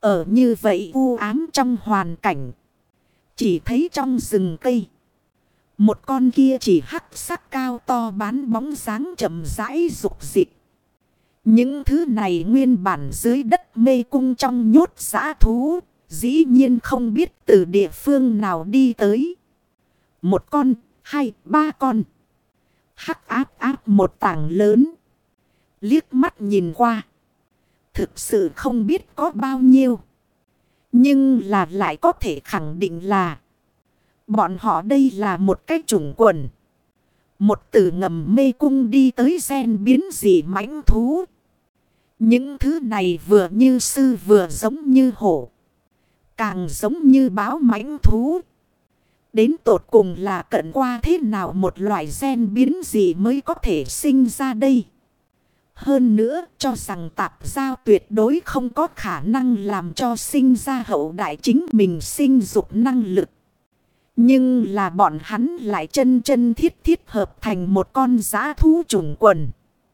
Ở như vậy u ám trong hoàn cảnh. Chỉ thấy trong rừng cây. Một con kia chỉ hắc sắc cao to bán bóng dáng chậm rãi rục rịch. Những thứ này nguyên bản dưới đất mê cung trong nhốt dã thú. Dĩ nhiên không biết từ địa phương nào đi tới. Một con, hai, ba con. Hắc áp áp một tảng lớn. Liếc mắt nhìn qua. Thực sự không biết có bao nhiêu. Nhưng là lại có thể khẳng định là. Bọn họ đây là một cái chủng quần. Một từ ngầm mê cung đi tới gen biến dị mãnh thú. Những thứ này vừa như sư vừa giống như hổ. Càng giống như báo mãnh thú. Đến tột cùng là cận qua thế nào một loại gen biến dị mới có thể sinh ra đây. Hơn nữa cho rằng tạp giao tuyệt đối không có khả năng làm cho sinh ra hậu đại chính mình sinh dục năng lực. Nhưng là bọn hắn lại chân chân thiết thiết hợp thành một con dã thú chủng quần.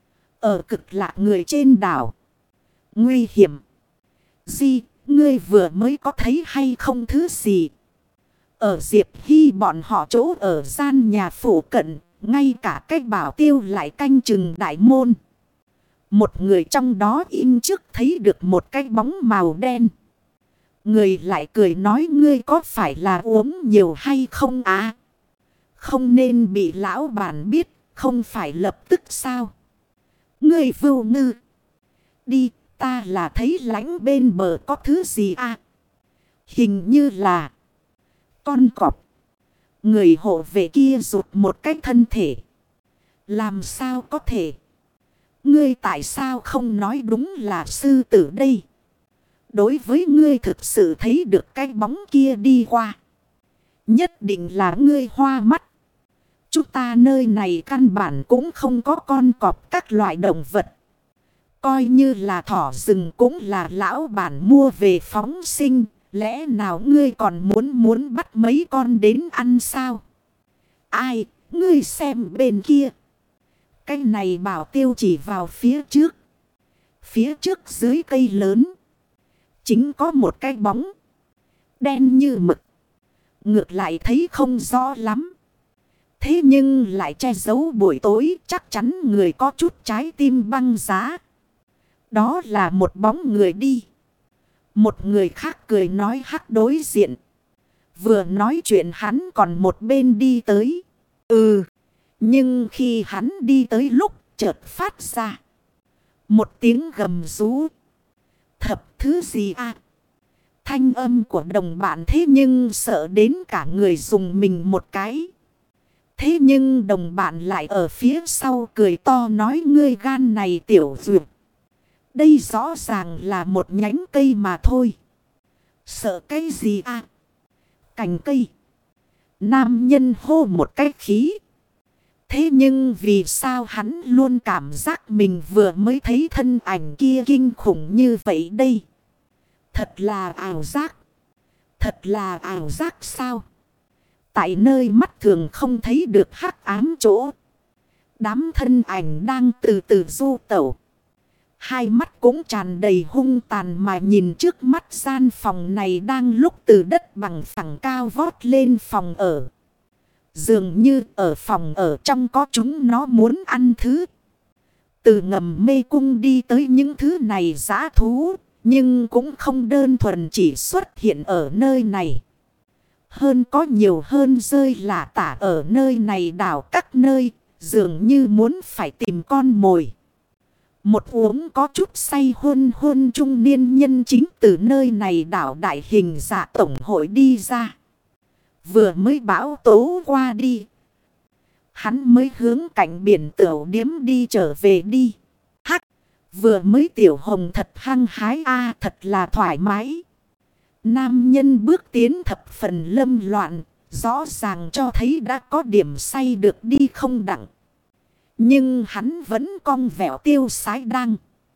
Ở cực lạc người trên đảo. Nguy hiểm. Di, ngươi vừa mới có thấy hay không thứ gì? Ở Diệp Hy bọn họ chỗ ở gian nhà phủ cận. Ngay cả cái bảo tiêu lại canh chừng đại môn. Một người trong đó in trước thấy được một cái bóng màu đen. Người lại cười nói ngươi có phải là uống nhiều hay không à? Không nên bị lão bản biết, không phải lập tức sao? Ngươi vưu ngư. Đi, ta là thấy lánh bên bờ có thứ gì à? Hình như là con cọp. Người hộ vệ kia rụt một cái thân thể. Làm sao có thể? Ngươi tại sao không nói đúng là sư tử đây? Đối với ngươi thực sự thấy được cái bóng kia đi qua. Nhất định là ngươi hoa mắt. Chúng ta nơi này căn bản cũng không có con cọp các loại động vật. Coi như là thỏ rừng cũng là lão bản mua về phóng sinh. Lẽ nào ngươi còn muốn bắt mấy con đến ăn sao? Ai, ngươi xem bên kia. Cái này bảo tiêu chỉ vào phía trước. Phía trước dưới cây lớn. Chính có một cái bóng. Đen như mực. Ngược lại thấy không rõ lắm. Thế nhưng lại che giấu buổi tối chắc chắn người có chút trái tim băng giá. Đó là một bóng người đi. Một người khác cười nói hắc đối diện. Vừa nói chuyện hắn còn một bên đi tới. Nhưng khi hắn đi tới lúc chợt phát ra. Một tiếng gầm rú. Thập thứ gì à? Thanh âm của đồng bạn thế nhưng sợ đến cả người dùng mình một cái. Thế nhưng đồng bạn lại ở phía sau cười to nói ngươi gan này tiểu duyệt. Đây rõ ràng là một nhánh cây mà thôi. Sợ cái gì à? Cành cây. Nam nhân hô một cái khí. Thế nhưng vì sao hắn luôn cảm giác mình vừa mới thấy thân ảnh kia kinh khủng như vậy đây? Thật là ảo giác. Thật là ảo giác sao? Tại nơi mắt thường không thấy được hắc ám chỗ. Đám thân ảnh đang từ từ du tẩu. Hai mắt cũng tràn đầy hung tàn mà nhìn trước mắt gian phòng này đang lúc từ đất bằng phẳng cao vót lên phòng ở. Dường như ở phòng ở trong có chúng nó muốn ăn thứ. Từ ngầm mê cung đi tới những thứ này dã thú. Nhưng cũng không đơn thuần chỉ xuất hiện ở nơi này. Hơn có nhiều hơn rơi lả tả ở nơi này đảo các nơi. Dường như muốn phải tìm con mồi. Một uống có chút say hôn trung niên nhân chính từ nơi này đảo đại hình dạ tổng hội đi ra. Vừa mới bão tố qua đi. Hắn mới hướng cạnh biển tiểu điếm đi trở về đi. Hắc, vừa mới tiểu hồng thật hăng hái a thật là thoải mái. Nam nhân bước tiến thập phần lâm loạn, rõ ràng cho thấy đã có điểm say được đi không đặng. Nhưng hắn vẫn cong vẹo tiêu sái đang.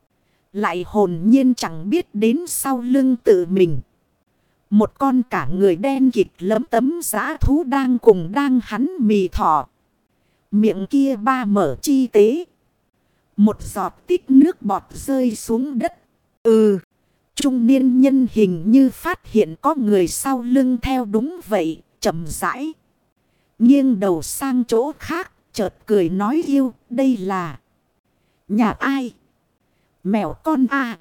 Lại hồn nhiên chẳng biết đến sau lưng tự mình. Một con cả người đen kịt lấm tấm dã thú đang hắn mì thỏ. Miệng kia ba mở chi tế. Một giọt tích nước bọt rơi xuống đất. trung niên nhân hình như phát hiện có người sau lưng theo đúng vậy, chậm rãi. Nghiêng đầu sang chỗ khác, chợt cười nói yêu, đây là nhà ai? Mèo con à?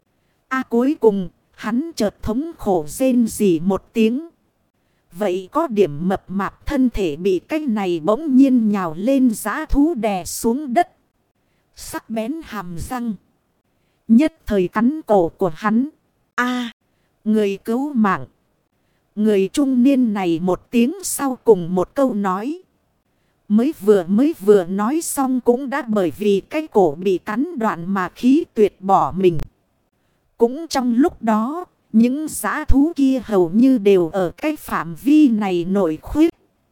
Cuối cùng, hắn chợt thống khổ rên rỉ một tiếng. Vậy có điểm mập mạp thân thể bị cái này bỗng nhiên nhào lên dã thú đè xuống đất. Sắc bén hàm răng. Nhất thời cắn cổ của hắn. Người cứu mạng. Người trung niên này một tiếng sau cùng một câu nói. Mới vừa nói xong cũng đã bởi vì cái cổ bị cắn đoạn mà khí tuyệt bỏ mình. Cũng trong lúc đó, những dã thú kia hầu như đều ở cái phạm vi này nổi khuyết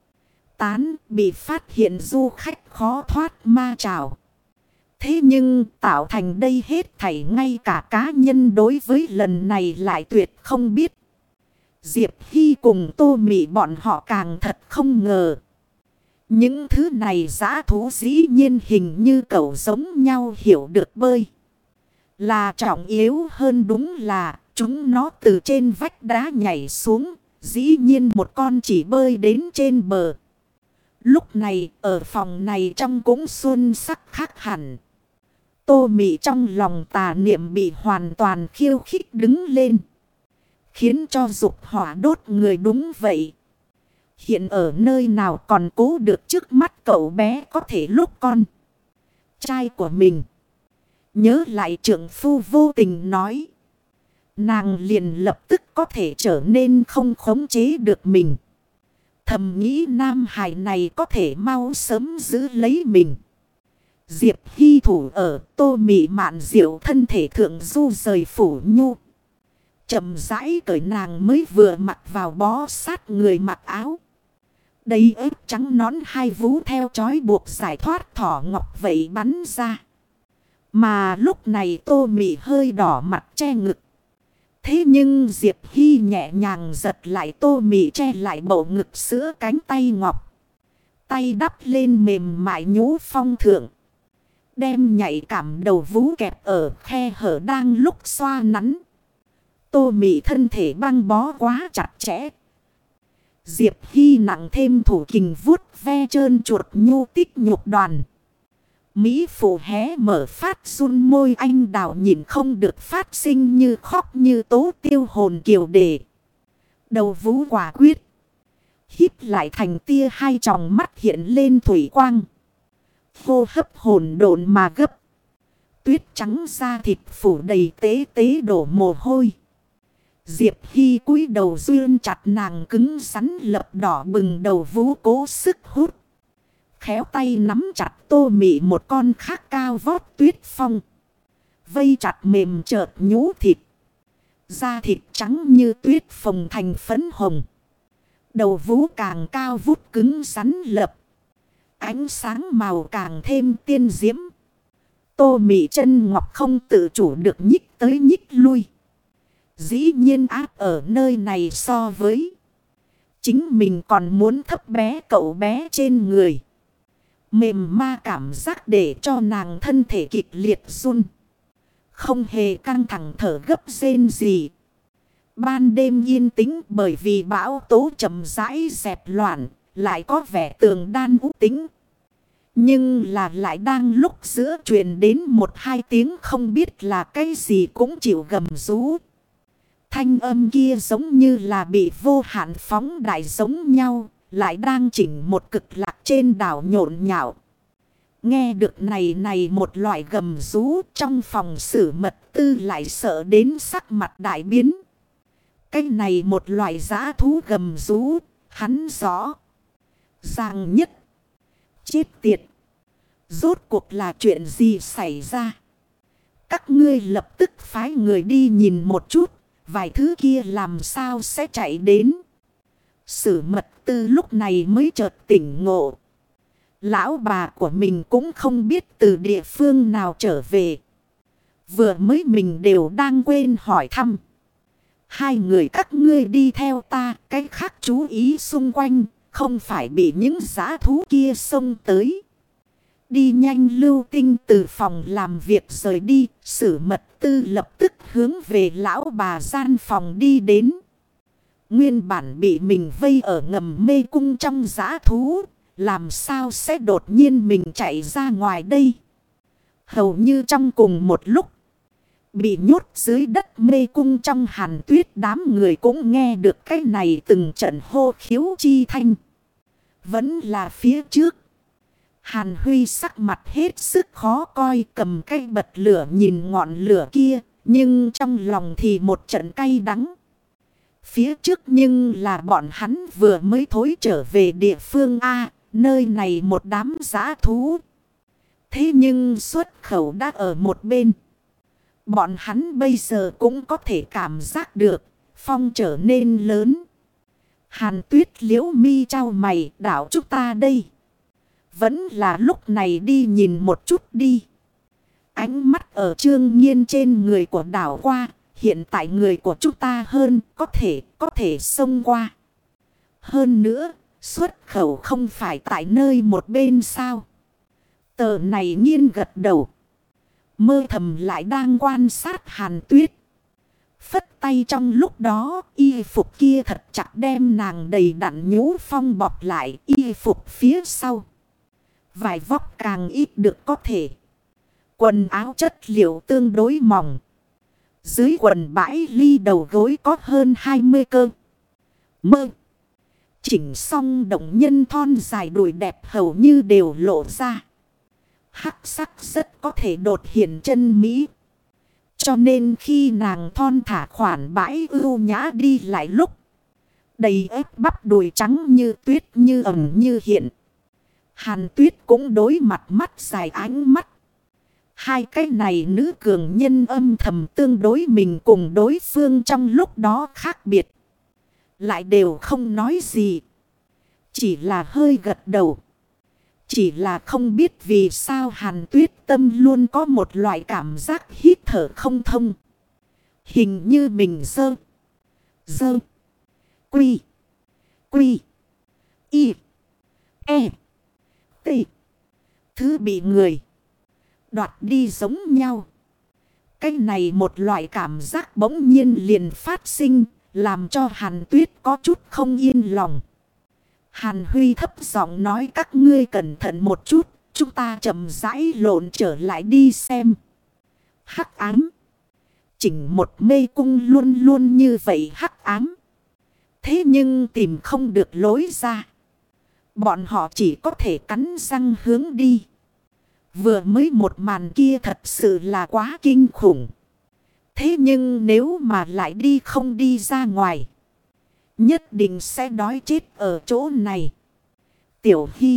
tán, bị phát hiện du khách khó thoát ma trảo. Thế nhưng tạo thành đây hết thảy ngay cả cá nhân đối với lần này lại tuyệt không biết. Diệp Hy cùng Tô Mị bọn họ càng thật không ngờ. Những thứ này dã thú dĩ nhiên hình như cẩu giống nhau hiểu được bơi. Là trọng yếu hơn đúng là chúng nó từ trên vách đá nhảy xuống. Dĩ nhiên một con chỉ bơi đến trên bờ. Lúc này ở phòng này trong cũng xuân sắc khác hẳn. Tô Mị trong lòng tà niệm bị hoàn toàn khiêu khích đứng lên. Khiến cho dục hỏa đốt người đúng vậy. Hiện ở nơi nào còn cố được trước mắt cậu bé có thể lúc con trai của mình. Nhớ lại trượng phu vô tình nói. Nàng liền lập tức có thể trở nên không khống chế được mình. Thầm nghĩ nam hài này có thể mau sớm giữ lấy mình. Diệp Hy thủ ở Tô Mị mạn diệu thân thể thượng du rời phủ nhu. Chậm rãi cởi nàng mới vừa mặc vào bó sát người mặc áo. Đầy ếp trắng nón hai vú theo trói buộc giải thoát thỏ ngọc vậy bắn ra. Mà lúc này Tô Mị hơi đỏ mặt che ngực. Thế nhưng Diệp Hy nhẹ nhàng giật lại Tô Mị che lại bầu ngực sữa cánh tay ngọc. Tay đắp lên mềm mại nhũ phong thượng. Đem nhạy cảm đầu vú kẹp ở khe hở đang lúc xoa nắn. Tô Mị thân thể băng bó quá chặt chẽ. Diệp Hy nặng thêm thủ kình vuốt ve trơn chuột nhu tích nhục đoàn. Mỹ phụ hé mở phát run môi anh đào nhìn không được phát sinh như khóc như tố tiêu hồn kiều đề. Đầu vú quả quyết. Híp lại thành tia hai tròng mắt hiện lên thủy quang. Hô hấp hồn độn mà gấp. Tuyết trắng da thịt phủ đầy tế tế đổ mồ hôi. Diệp Hy cúi đầu duyên chặt nàng cứng rắn lập đỏ bừng đầu vú cố sức hút. Khéo tay nắm chặt Tô Mị một con khác cao vót tuyết phong. Vây chặt mềm chợt nhũ thịt. Da thịt trắng như tuyết phồng thành phấn hồng. Đầu vú càng cao vút cứng rắn lập. Ánh sáng màu càng thêm tiên diễm. Tô Mị chân ngọc không tự chủ được nhích tới nhích lui. Dĩ nhiên áp ở nơi này so với chính mình còn muốn thấp bé cậu bé trên người. Mềm ma cảm giác để cho nàng thân thể kịch liệt run. Không hề căng thẳng thở gấp rên gì. Ban đêm yên tĩnh bởi vì bão tố chậm rãi dẹp loạn. Lại có vẻ tường đan ú tính. Nhưng là lại đang lúc giữa truyền đến một hai tiếng không biết là cái gì cũng chịu gầm rú. Thanh âm kia giống như là bị vô hạn phóng đại giống nhau, lại đang chỉnh một cực lạc trên đảo nhộn nhạo. Nghe được này một loại gầm rú trong phòng xử mật tư lại sợ đến sắc mặt đại biến. Cái này một loại dã thú gầm rú, hắn rõ ràng nhất. Chết tiệt! Rốt cuộc là chuyện gì xảy ra? Các ngươi lập tức phái người đi nhìn một chút. Vài thứ kia làm sao sẽ chạy đến. Sử mật tư lúc này mới chợt tỉnh ngộ. Lão bà của mình cũng không biết từ địa phương nào trở về. Vừa mới mình đều đang quên hỏi thăm. Hai người các ngươi đi theo ta. Cái khác chú ý xung quanh. Không phải bị những dã thú kia xông tới. đi nhanh Lưu Tinh từ phòng làm việc rời đi. Sử Mật Tư lập tức hướng về lão bà gian phòng đi đến. Nguyên bản bị mình vây ở ngầm mê cung trong dã thú. Làm sao sẽ đột nhiên mình chạy ra ngoài đây? Hầu như trong cùng một lúc. Bị nhốt dưới đất mê cung trong Hàn Tuyết, đám người cũng nghe được cái này từng trận hô khiếu chi thanh. Vẫn là phía trước. Hàn Huy sắc mặt hết sức khó coi, cầm cây bật lửa nhìn ngọn lửa kia. Nhưng trong lòng thì một trận cay đắng. Phía trước nhưng là bọn hắn vừa mới thối trở về địa phương A. Nơi này một đám dã thú. Thế nhưng xuất khẩu đã ở một bên. Bọn hắn bây giờ cũng có thể cảm giác được. Phong trở nên lớn. Hàn Tuyết liễu mi trao mày, đảo chúng ta đây. Vẫn là lúc này đi nhìn một chút đi. Ánh mắt ở Trương Nhiên trên người của đảo qua. Hiện tại người của chúng ta hơn có thể xông qua. Hơn nữa, xuất khẩu không phải tại nơi một bên sao. Tờ này Nhiên gật đầu. Mơ thầm lại đang quan sát Hàn Tuyết. Phất tay trong lúc đó, y phục kia thật chặt đem nàng đầy đặn nhũ phong bọc lại, y phục phía sau. Vải vóc càng ít được có thể. Quần áo chất liệu tương đối mỏng. Dưới quần bãi ly đầu gối có hơn 20 cơ. Mơ. Chỉnh xong động nhân thon dài đùi đẹp hầu như đều lộ ra. Hắc sắc rất có thể đột hiện chân mỹ. Cho nên khi nàng thon thả khoản bãi ưu nhã đi lại lúc. Đầy ép bắp đùi trắng như tuyết, như ẩn như hiện. Hàn Tuyết cũng đối mặt mắt dài ánh mắt. Hai cái này nữ cường nhân âm thầm tương đối mình cùng đối phương trong lúc đó khác biệt. Lại đều không nói gì. Chỉ là hơi gật đầu. Chỉ là không biết vì sao Hàn Tuyết tâm luôn có một loại cảm giác hít thở không thông. Hình như mình dơ. Quy. Y. E. T. Thứ bị người đoạt đi giống nhau. Cái này một loại cảm giác bỗng nhiên liền phát sinh. Làm cho Hàn Tuyết có chút không yên lòng. Hàn Huy thấp giọng nói, các ngươi cẩn thận một chút. Chúng ta chậm rãi lộn trở lại đi xem. Hắc ám. Chỉnh một mê cung luôn luôn như vậy hắc ám. Thế nhưng tìm không được lối ra. Bọn họ chỉ có thể cắn răng hướng đi. Vừa mới một màn kia thật sự là quá kinh khủng. Thế nhưng nếu mà lại đi không đi ra ngoài, nhất định sẽ đói chết ở chỗ này. Tiểu Hy.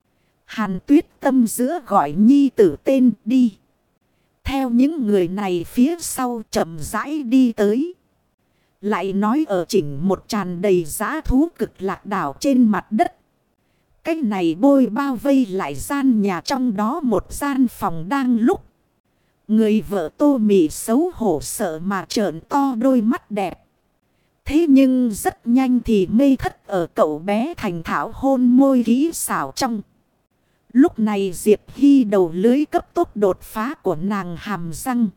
Hàn Tuyết tâm giữa gọi nhi tử tên đi. Theo những người này phía sau chậm rãi đi tới. Lại nói ở chỉnh một tràn đầy dã thú cực lạc đảo trên mặt đất. Cái này bôi bao vây lại gian nhà, trong đó một gian phòng đang lúc. Người vợ Tô Mị xấu hổ sợ mà trợn to đôi mắt đẹp. Thế nhưng rất nhanh thì mê thất ở cậu bé thành thảo hôn môi kỹ xảo trong. Lúc này Diệp Hy đầu lưới cấp tốc đột phá của nàng hàm răng.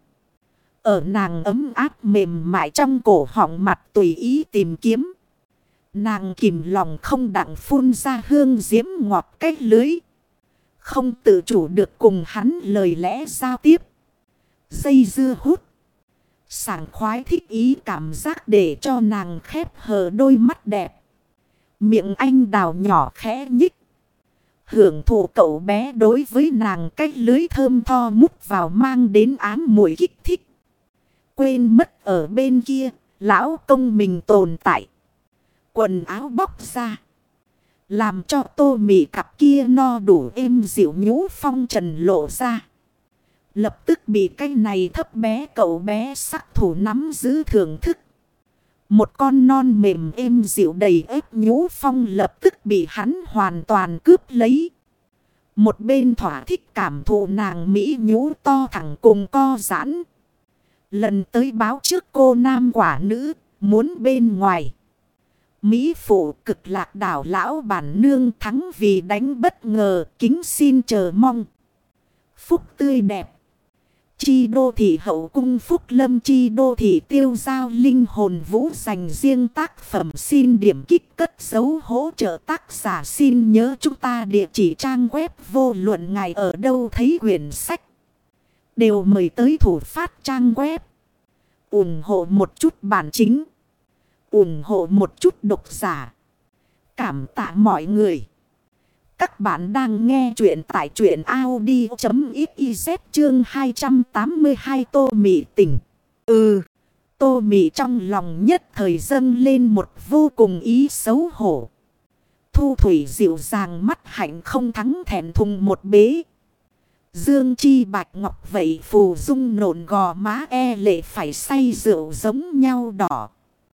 Ở nàng ấm áp mềm mại trong cổ họng mặt tùy ý tìm kiếm. Nàng kìm lòng không đặng phun ra hương diễm ngọt cách lưới. Không tự chủ được cùng hắn lời lẽ giao tiếp. Dây dưa hút. Sảng khoái thích ý cảm giác để cho nàng khép hờ đôi mắt đẹp. Miệng anh đào nhỏ khẽ nhích. Hưởng thụ cậu bé đối với nàng cách lưới thơm tho mút vào mang đến ám mùi kích thích. Quên mất ở bên kia, lão công mình tồn tại. Quần áo bóc ra. Làm cho Tô Mị cặp kia no đủ êm dịu nhũ phong trần lộ ra. Lập tức bị cái này thấp bé cậu bé sắc thủ nắm giữ thưởng thức. Một con non mềm êm dịu đầy ếp nhũ phong lập tức bị hắn hoàn toàn cướp lấy. Một bên thỏa thích cảm thụ nàng mỹ nhũ to thẳng cùng co giãn. Lần tới báo trước cô nam quả nữ, muốn bên ngoài. Mỹ phụ cực lạc đảo lão bản nương thắng vì đánh bất ngờ, kính xin chờ mong. phúc tươi đẹp. Chi đô thị hậu cung phúc lâm, chi đô thị tiêu giao linh hồn vũ, dành riêng tác phẩm xin điểm kích cất dấu hỗ trợ tác giả. Xin nhớ chúng ta địa chỉ trang web vô luận ngài ở đâu thấy quyển sách đều mời tới thủ phát trang web. Ủng hộ một chút bản chính, ủng hộ một chút độc giả. Cảm tạ mọi người. Các bạn đang nghe chuyện tại truyện audio.xyz chương 282 Tô Mị tỉnh. Tô Mị trong lòng nhất thời dâng lên một vô cùng ý xấu hổ. Thu Thủy dịu dàng mắt hạnh không thắng thẹn thùng một bế. Dương chi bạch ngọc vậy phù dung nộn gò má e lệ phải say rượu giống nhau đỏ.